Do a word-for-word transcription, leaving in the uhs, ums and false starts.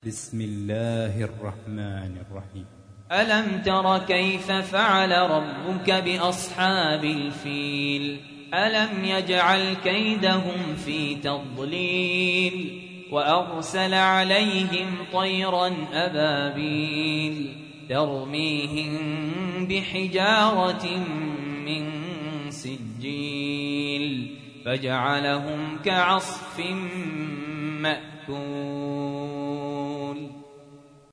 بسم الله الرحمن الرحيم. ألم تر كيف فعل ربك بأصحاب الفيل ألم يجعل كيدهم في تضليل وأرسل عليهم طيرا أبابيل ترميهم بحجارة من سجيل فجعلهم كعصف مأكول.